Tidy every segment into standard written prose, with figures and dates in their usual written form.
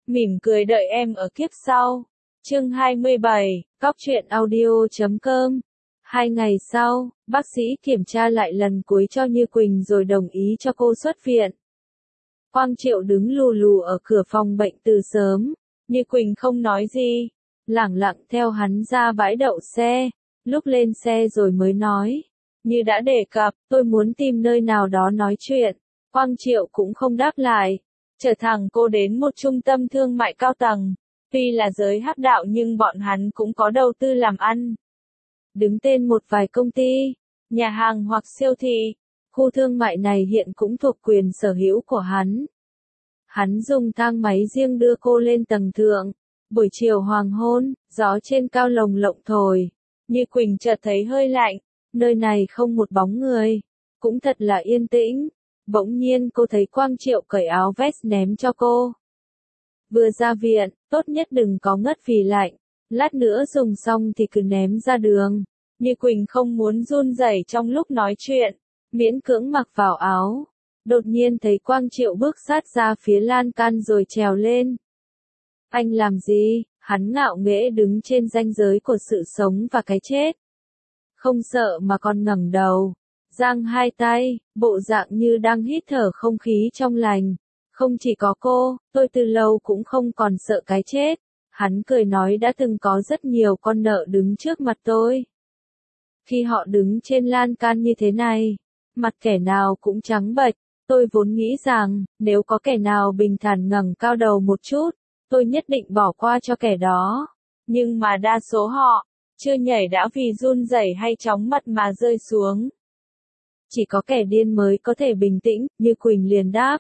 mỉm cười đợi em ở kiếp sau. Chương 27, Cóc truyện audio.com. 2 ngày sau, bác sĩ kiểm tra lại lần cuối cho Như Quỳnh rồi đồng ý cho cô xuất viện. Quang Triệu đứng lù lù ở cửa phòng bệnh từ sớm, Như Quỳnh không nói gì, lẳng lặng theo hắn ra bãi đậu xe, lúc lên xe rồi mới nói. Như đã đề cập, tôi muốn tìm nơi nào đó nói chuyện. Quang Triệu cũng không đáp lại, chở thẳng cô đến một trung tâm thương mại cao tầng. Tuy là giới hắc đạo nhưng bọn hắn cũng có đầu tư làm ăn. Đứng tên một vài công ty, nhà hàng hoặc siêu thị, khu thương mại này hiện cũng thuộc quyền sở hữu của hắn. Hắn dùng thang máy riêng đưa cô lên tầng thượng. Buổi chiều hoàng hôn, gió trên cao lồng lộng thổi. Như Quỳnh chợt thấy hơi lạnh, nơi này không một bóng người, cũng thật là yên tĩnh. Bỗng nhiên cô thấy Quang Triệu cởi áo vest ném cho cô. Vừa ra viện, tốt nhất đừng có ngất vì lạnh, lát nữa dùng xong thì cứ ném ra đường. Như Quỳnh không muốn run rẩy trong lúc nói chuyện, miễn cưỡng mặc vào áo. Đột nhiên thấy Quang Triệu bước sát ra phía lan can rồi trèo lên. Anh làm gì? Hắn ngạo nghễ đứng trên ranh giới của sự sống và cái chết. Không sợ mà còn ngẩng đầu, giang hai tay, bộ dạng như đang hít thở không khí trong lành. Không chỉ có cô, tôi từ lâu cũng không còn sợ cái chết. Hắn cười nói đã từng có rất nhiều con nợ đứng trước mặt tôi. Khi họ đứng trên lan can như thế này, mặt kẻ nào cũng trắng bệch. Tôi vốn nghĩ rằng, nếu có kẻ nào bình thản ngẩng cao đầu một chút, tôi nhất định bỏ qua cho kẻ đó. Nhưng mà đa số họ, chưa nhảy đã vì run rẩy hay chóng mặt mà rơi xuống. Chỉ có kẻ điên mới có thể bình tĩnh, Như Quỳnh liền đáp.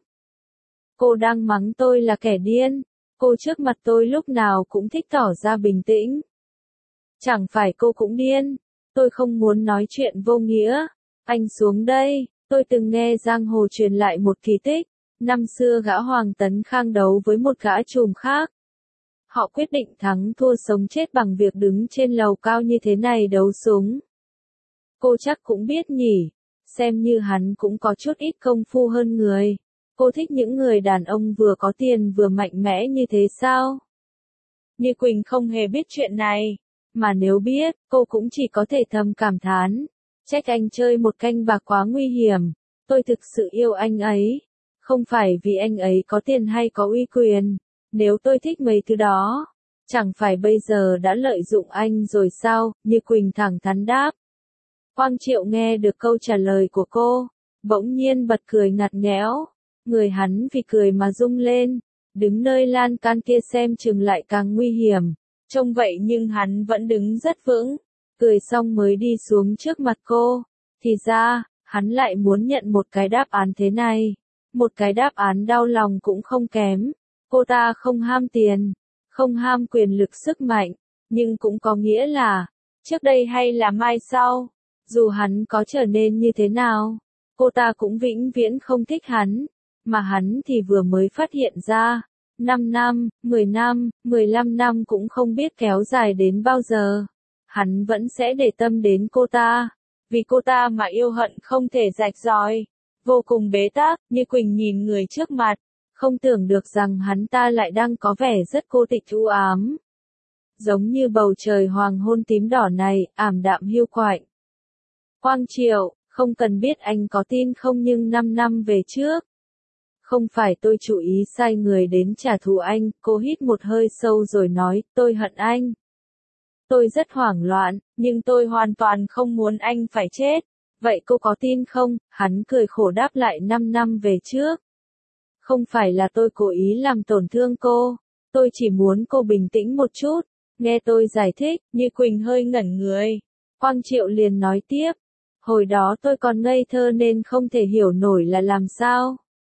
Cô đang mắng tôi là kẻ điên, cô trước mặt tôi lúc nào cũng thích tỏ ra bình tĩnh. Chẳng phải cô cũng điên, tôi không muốn nói chuyện vô nghĩa. Anh xuống đây, tôi từng nghe giang hồ truyền lại một kỳ tích. Năm xưa gã Hoàng Tấn Khang đấu với một gã trùm khác. Họ quyết định thắng thua sống chết bằng việc đứng trên lầu cao như thế này đấu súng. Cô chắc cũng biết nhỉ, xem như hắn cũng có chút ít công phu hơn người. Cô thích những người đàn ông vừa có tiền vừa mạnh mẽ như thế sao? Như Quỳnh không hề biết chuyện này, mà nếu biết, cô cũng chỉ có thể thầm cảm thán. Trách anh chơi một canh bạc quá nguy hiểm, tôi thực sự yêu anh ấy. Không phải vì anh ấy có tiền hay có uy quyền, nếu tôi thích mấy thứ đó, chẳng phải bây giờ đã lợi dụng anh rồi sao, Như Quỳnh thẳng thắn đáp. Quang Triệu nghe được câu trả lời của cô, bỗng nhiên bật cười ngặt nghẽo, người hắn vì cười mà rung lên, đứng nơi lan can kia xem chừng lại càng nguy hiểm, trông vậy nhưng hắn vẫn đứng rất vững, cười xong mới đi xuống trước mặt cô, thì ra, hắn lại muốn nhận một cái đáp án thế này. Một cái đáp án đau lòng cũng không kém. Cô ta không ham tiền, không ham quyền lực sức mạnh, nhưng cũng có nghĩa là, trước đây hay là mai sau, dù hắn có trở nên như thế nào, cô ta cũng vĩnh viễn không thích hắn, mà hắn thì vừa mới phát hiện ra, 5 năm, 10 năm, 15 năm cũng không biết kéo dài đến bao giờ, hắn vẫn sẽ để tâm đến cô ta, vì cô ta mà yêu hận không thể rạch ròi. Vô cùng bế tắc, Như Quỳnh nhìn người trước mặt, không tưởng được rằng hắn ta lại đang có vẻ rất cô tịch u ám. Giống như bầu trời hoàng hôn tím đỏ này, ảm đạm hiu quạnh. Quang Triệu, không cần biết anh có tin không nhưng 5 năm về trước. Không phải tôi chủ ý sai người đến trả thù anh, cô hít một hơi sâu rồi nói, tôi hận anh. Tôi rất hoảng loạn, nhưng tôi hoàn toàn không muốn anh phải chết. Vậy cô có tin không? Hắn cười khổ đáp lại 5 năm về trước. Không phải là tôi cố ý làm tổn thương cô. Tôi chỉ muốn cô bình tĩnh một chút. Nghe tôi giải thích, Như Quỳnh hơi ngẩn người. Quang Triệu liền nói tiếp. Hồi đó tôi còn ngây thơ nên không thể hiểu nổi là làm sao.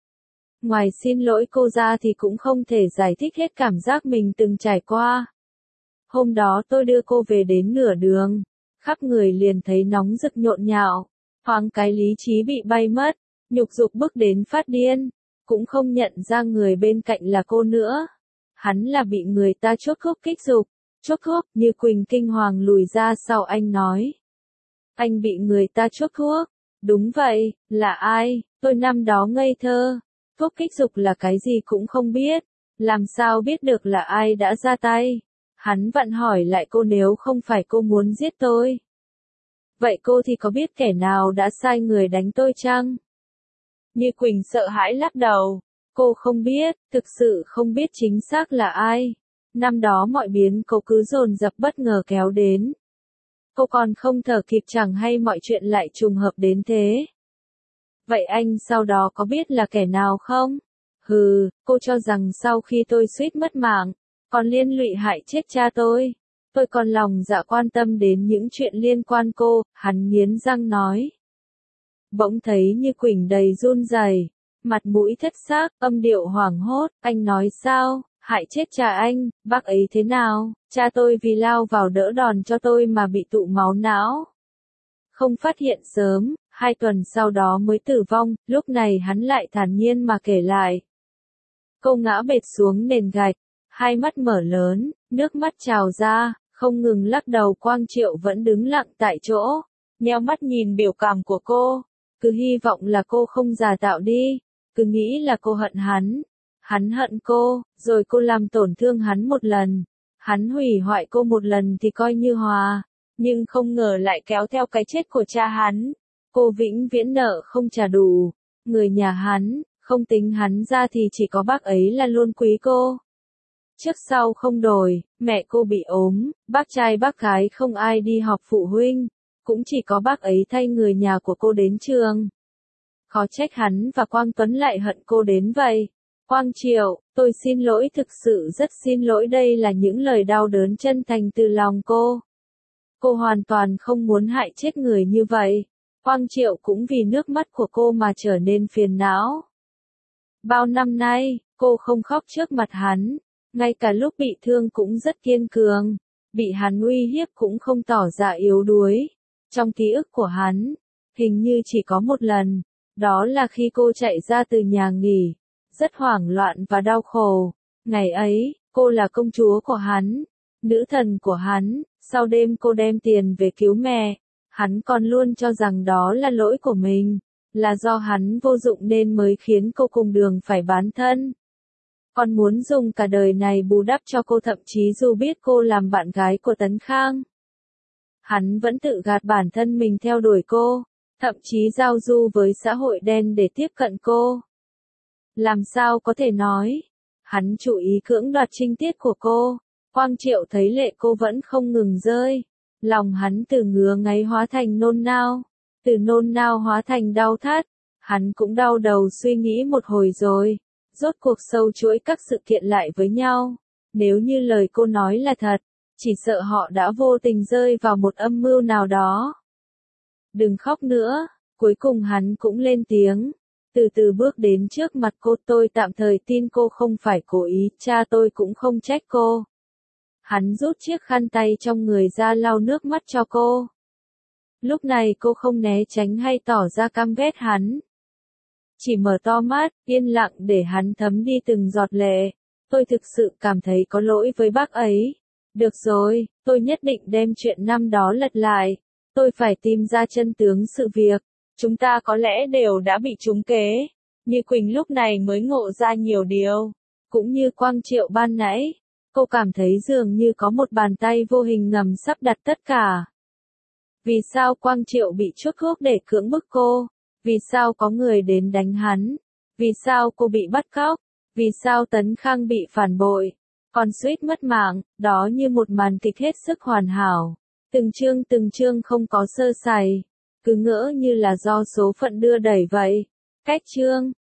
Ngoài xin lỗi cô ra thì cũng không thể giải thích hết cảm giác mình từng trải qua. Hôm đó tôi đưa cô về đến nửa đường. Khắp người liền thấy nóng rực nhộn nhạo. Thoáng cái lý trí bị bay mất, nhục dục bức đến phát điên, cũng không nhận ra người bên cạnh là cô nữa. Hắn là bị người ta chuốc thuốc kích dục, chuốc thuốc, Như Quỳnh kinh hoàng lùi ra sau anh nói. Anh bị người ta chuốc thuốc, đúng vậy, là ai, tôi năm đó ngây thơ, thuốc kích dục là cái gì cũng không biết, Làm sao biết được là ai đã ra tay? Hắn vặn hỏi lại cô nếu không phải cô muốn giết tôi. Vậy cô thì có biết kẻ nào đã sai người đánh tôi chăng? Như Quỳnh sợ hãi lắc đầu. Cô không biết, thực sự không biết chính xác là ai. Năm đó mọi biến cố cứ dồn dập bất ngờ kéo đến. Cô còn không thở kịp chẳng hay mọi chuyện lại trùng hợp đến thế. Vậy anh sau đó có biết là kẻ nào không? Hừ, cô cho rằng sau khi tôi suýt mất mạng, còn liên lụy hại chết cha tôi còn lòng dạ quan tâm đến những chuyện liên quan cô, hắn nghiến răng nói. Bỗng thấy Như Quỳnh đầy run rẩy, mặt mũi thất xác, âm điệu hoảng hốt, anh nói sao, hại chết cha anh, bác ấy thế nào, cha tôi vì lao vào đỡ đòn cho tôi mà bị tụ máu não. Không phát hiện sớm, 2 tuần sau đó mới tử vong, lúc này hắn lại thản nhiên mà kể lại. Cô ngã bệt xuống nền gạch, hai mắt mở lớn, nước mắt trào ra, không ngừng lắc đầu. Quang Triệu vẫn đứng lặng tại chỗ, nheo mắt nhìn biểu cảm của cô, cứ hy vọng là cô không giả tạo đi, cứ nghĩ là cô hận hắn hận cô, rồi cô làm tổn thương hắn một lần, hắn hủy hoại cô một lần thì coi như hòa, nhưng không ngờ lại kéo theo cái chết của cha hắn. Cô vĩnh viễn nợ không trả đủ, người nhà hắn, không tính hắn ra thì chỉ có bác ấy là luôn quý cô. Trước sau không đổi, mẹ cô bị ốm, bác trai bác gái không ai đi họp phụ huynh, cũng chỉ có bác ấy thay người nhà của cô đến trường. Khó trách hắn và Quang Tuấn lại hận cô đến vậy. Quang Triệu, tôi xin lỗi, thực sự rất xin lỗi, đây là những lời đau đớn chân thành từ lòng cô. Cô hoàn toàn không muốn hại chết người như vậy. Quang Triệu cũng vì nước mắt của cô mà trở nên phiền não. Bao năm nay, cô không khóc trước mặt hắn, ngay cả lúc bị thương cũng rất kiên cường, bị hắn uy hiếp cũng không tỏ ra yếu đuối. Trong ký ức của hắn, hình như chỉ có một lần, đó là khi cô chạy ra từ nhà nghỉ, rất hoảng loạn và đau khổ. Ngày ấy, cô là công chúa của hắn, nữ thần của hắn, sau đêm cô đem tiền về cứu mẹ, hắn còn luôn cho rằng đó là lỗi của mình, là do hắn vô dụng nên mới khiến cô cùng đường phải bán thân. Còn muốn dùng cả đời này bù đắp cho cô, thậm chí dù biết cô làm bạn gái của Tấn Khang. Hắn vẫn tự gạt bản thân mình theo đuổi cô, thậm chí giao du với xã hội đen để tiếp cận cô. Làm sao có thể nói, hắn chủ ý cưỡng đoạt trinh tiết của cô. Quang Triệu thấy lệ cô vẫn không ngừng rơi, lòng hắn từ ngứa ngáy hóa thành nôn nao, từ nôn nao hóa thành đau thắt. Hắn cũng đau đầu suy nghĩ một hồi rồi, rốt cuộc sâu chuỗi các sự kiện lại với nhau. Nếu như lời cô nói là thật, chỉ sợ họ đã vô tình rơi vào một âm mưu nào đó. Đừng khóc nữa, cuối cùng hắn cũng lên tiếng, từ từ bước đến trước mặt cô. Tôi tạm thời tin cô không phải cố ý, cha tôi cũng không trách cô. Hắn rút chiếc khăn tay trong người ra lau nước mắt cho cô. Lúc này cô không né tránh hay tỏ ra căm ghét hắn. Chỉ mở to mắt, yên lặng để hắn thấm đi từng giọt lệ. Tôi thực sự cảm thấy có lỗi với bác ấy. Được rồi, tôi nhất định đem chuyện năm đó lật lại. Tôi phải tìm ra chân tướng sự việc. Chúng ta có lẽ đều đã bị trúng kế. Như Quỳnh lúc này mới ngộ ra nhiều điều. Cũng như Quang Triệu ban nãy, cô cảm thấy dường như có một bàn tay vô hình ngầm sắp đặt tất cả. Vì sao Quang Triệu bị chuốc thuốc để cưỡng bức cô? Vì sao có người đến đánh hắn? Vì sao cô bị bắt cóc? Vì sao Tấn Khang bị phản bội? Còn suýt mất mạng, đó như một màn kịch hết sức hoàn hảo. Từng chương không có sơ sài. Cứ ngỡ như là do số phận đưa đẩy vậy. Cách chương